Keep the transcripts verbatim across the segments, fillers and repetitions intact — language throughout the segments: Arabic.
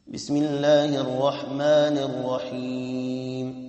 بسم الله الرحمن الرحيم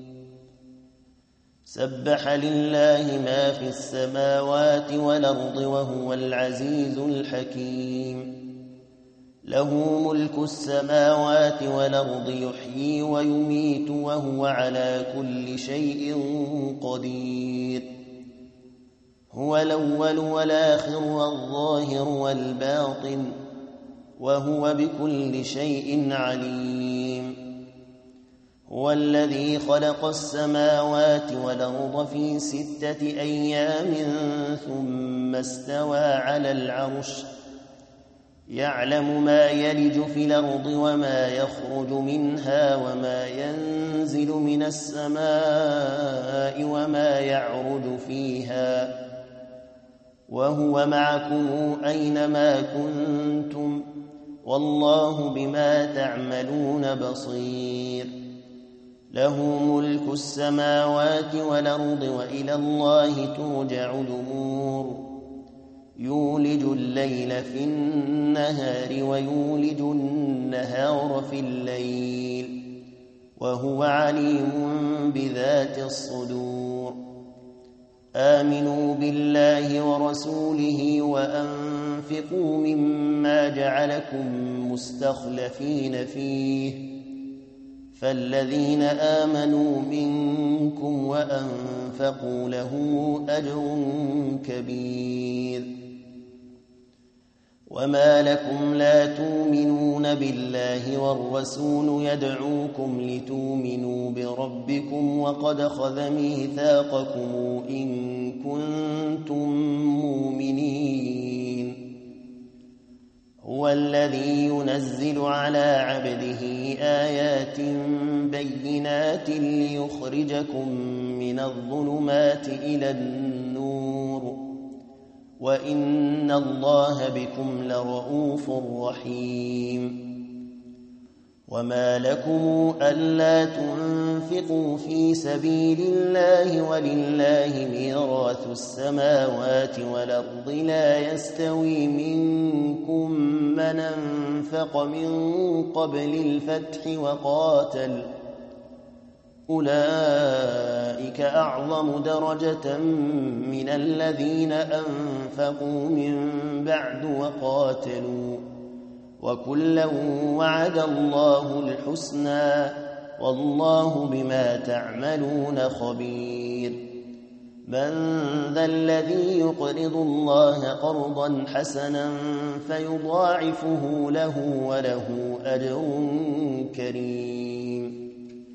سبح لله ما في السماوات والأرض وهو العزيز الحكيم له ملك السماوات والأرض يحيي ويميت وهو على كل شيء قدير هو الأول والآخر والظاهر والباطن وهو بكل شيء عليم هو الذي خلق السماوات والأرض في ستة أيام ثم استوى على العرش يعلم ما يلج في الأرض وما يخرج منها وما ينزل من السماء وما يعرج فيها وهو معكم أينما كنتم والله بما تعملون بصير له ملك السماوات والأرض وإلى الله ترجع الأمور يولج الليل في النهار ويولج النهار في الليل وهو عليم بذات الصدور آمنوا بالله ورسوله وأنفقوا مما جعلكم مستخلفين فيه فالذين آمنوا منكم وأنفقوا لهم أجر كبير وما لكم لا تؤمنون بالله والرسول يدعوكم لتؤمنوا بربكم وقد أخذ ميثاقكم إن كنتم مؤمنين هو الذي ينزل على عبده آيات بينات ليخرجكم من الظلمات إلى النور وإن الله بكم لرؤوف رحيم وما لكم ألا تنفقوا في سبيل الله ولله ميراث السماوات والأرض لا يستوي منكم من أنفق من قبل الفتح وقاتل أولئك أعظم درجة من الذين أنفقوا من بعد وقاتلوا وكلا وعد الله الحسنى والله بما تعملون خبير من ذا الذي يقرض الله قرضا حسنا فيضاعفه له وله أجر كريم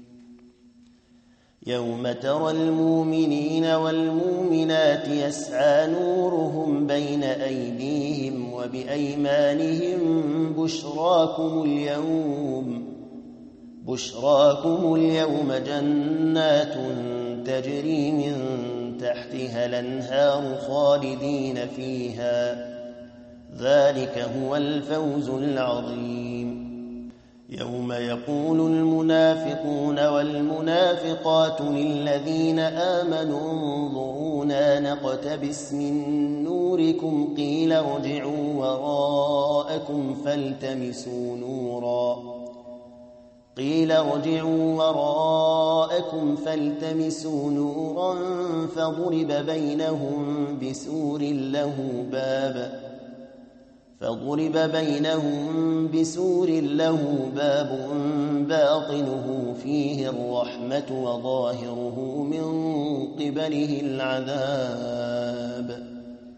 يوم ترى المؤمنين والمؤمنات يسعى نورهم بين أيديهم وبأيمانهم بشراكم اليوم بشراكم اليوم جنات تجري من تحتها الأنهار خالدين فيها ذلك هو الفوز العظيم يوم يقول المنافقون والمنافقات للذين آمنوا انظرونا نقتبس من نوركم قيل ارجعوا وراءكم فالتمسوا نورا قيل ارجعوا وراءكم فالتمسوا نورا فضرب بينهم بسور له باب فضرب بينهم بسور له باب باطنه فيه الرحمة وظاهره من قبله العذاب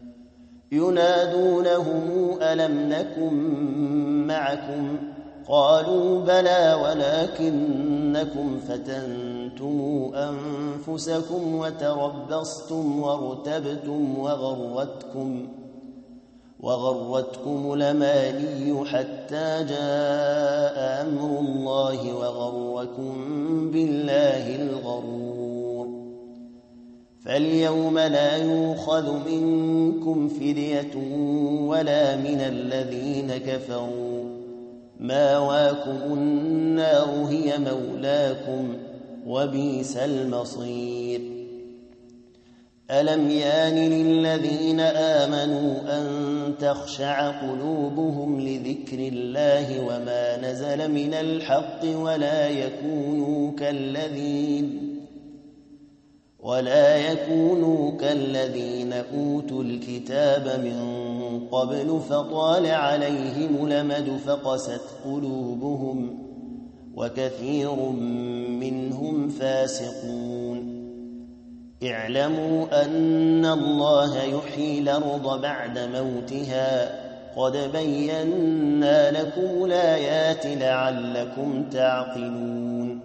ينادونهم ألم نكن معكم قالوا بلى ولكنكم فتنتم أنفسكم وتربصتم وارتبتم وغرتكم وغرتكم الأماني حتى جاء أمر الله وغركم بالله الغرور فاليوم لا يؤخذ منكم فدية ولا من الذين كفروا ماواكم النار هي مولاكم وبئس المصير ألم يان للذين آمنوا أن تخشع قلوبهم لذكر الله وما نزل من الحق ولا يكونوا كالذين ولا يكونوا كالذين أوتوا الكتاب من قبل فطال عليهم الأمد فقست قلوبهم وكثير منهم فاسقون. اعلموا أن الله يحيي الأرض بعد موتها قد بينا لكم الآيات لعلكم تعقلون.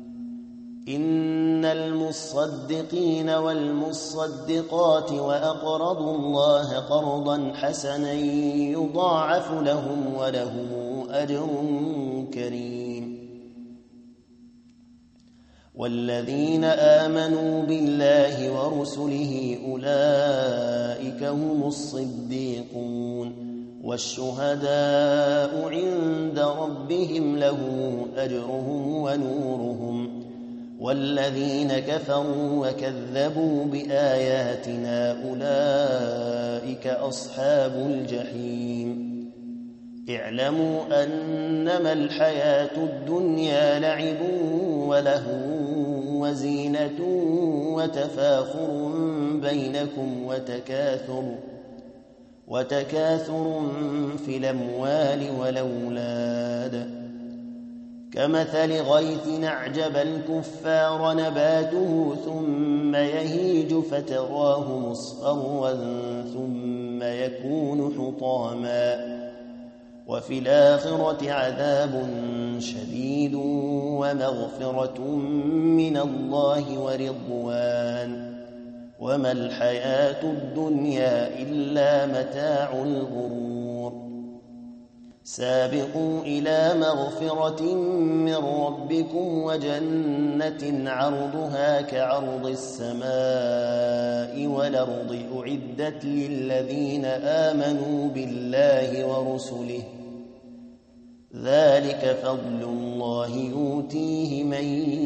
إن المصدقين والمصدقات وأقرضوا الله قرضا حسنا يضاعف لهم ولهم أجر كريم. والذين آمنوا بالله ورسله أولئك هم الصديقون والشهداء عند ربهم لهم أجرهم ونورهم. والذين كفروا وكذبوا بآياتنا أولئك أصحاب الجحيم. اعلموا أنما الحياة الدنيا لعب ولهو وزينة وتفاخر بينكم وتكاثر وتكاثر في الأموال والأولاد كمثل غيث أعجب الكفار نباته ثم يهيج فتراه مصفرا ثم يكون حطاما وفي الآخرة عذاب شديد ومغفرة من الله ورضوان وما الحياة الدنيا إلا متاع الغرور. سابقوا إلى مغفرة من ربكم وجنة عرضها كعرض السماء والأرض أعدت للذين آمنوا بالله ورسله ذلك فضل الله يؤتيه من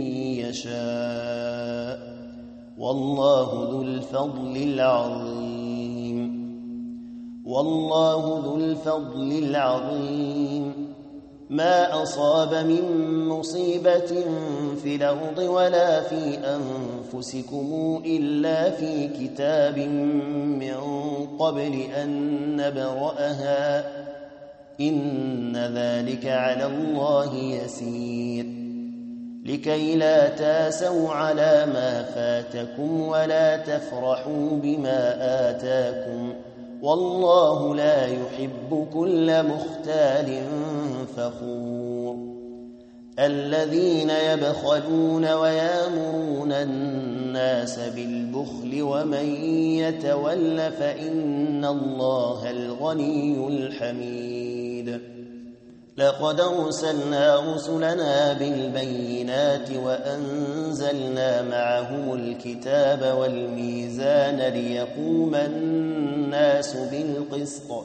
يشاء والله ذو الفضل العظيم. والله ذو الفضل العظيم. ما أصاب من مصيبة في الأرض ولا في أنفسكم إلا في كتاب من قبل أن نبرأها إن ذلك على الله يسير. لكي لا تاسوا على ما فاتكم ولا تفرحوا بما آتاكم والله لا يحب كل مختال فخور. الذين يبخلون ويامرون الناس بالبخل ومن يتول فإن الله الغني الحميد. لقد أرسلنا رسلنا بالبينات وأنزلنا معهم الكتاب والميزان ليقوم الناس بالقسط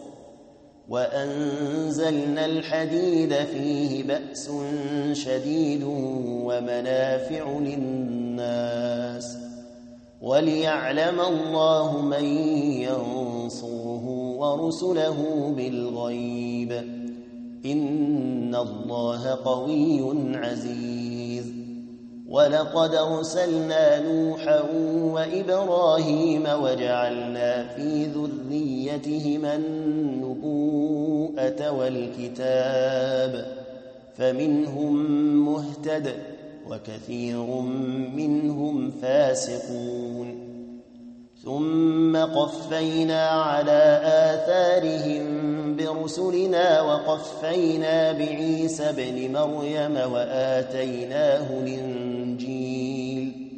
وأنزلنا الحديد فيه بأس شديد ومنافع للناس وليعلم الله من ينصره ورسله بالغيب إن الله قوي عزيز. ولقد أرسلنا نوحا وإبراهيم وجعلنا في ذريتهما النبوءة والكتاب فمنهم مهتد وكثير منهم فاسقون. ثم قفينا على آثارهم برسلنا وقفينا بعيسى ابن مريم وآتيناه الإنجيل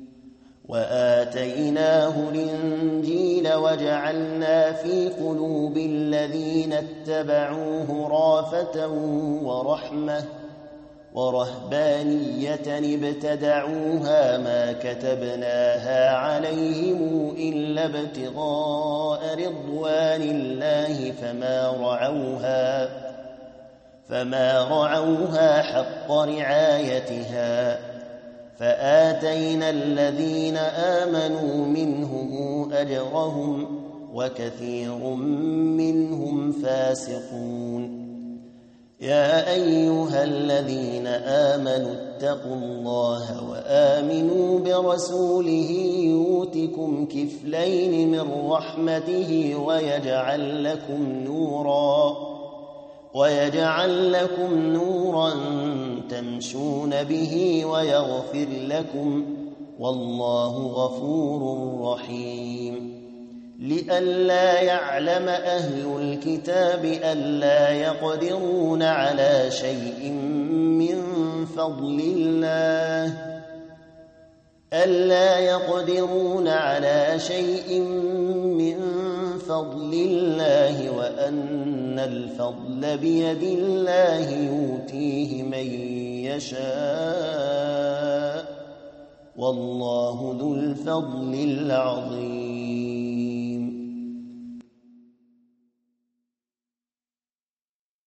وآتيناه الإنجيل وجعلنا في قلوب الذين اتبعوه رافة ورحمة ورهبانية ابتدعوها ما كتبناها عليهم إلا ابتغاء رضوان الله فما رعوها فما رعوها حق رعايتها فآتينا الذين آمنوا منهم أجرهم وكثير منهم فاسقون. يا أيها الذين آمنوا اتقوا الله وآمنوا برسوله يؤتكم كفلين من رحمته ويجعل لكم نورا ويجعل لكم نورا تمشون به ويغفر لكم والله غفور رحيم. لئلا يعلم أهل الكتاب ألا يقدرون على شيء من فضل الله ألا يقدرون على شيء من فضل الله وأن الفضل بيد الله يؤتيه من يشاء والله ذو الفضل العظيم.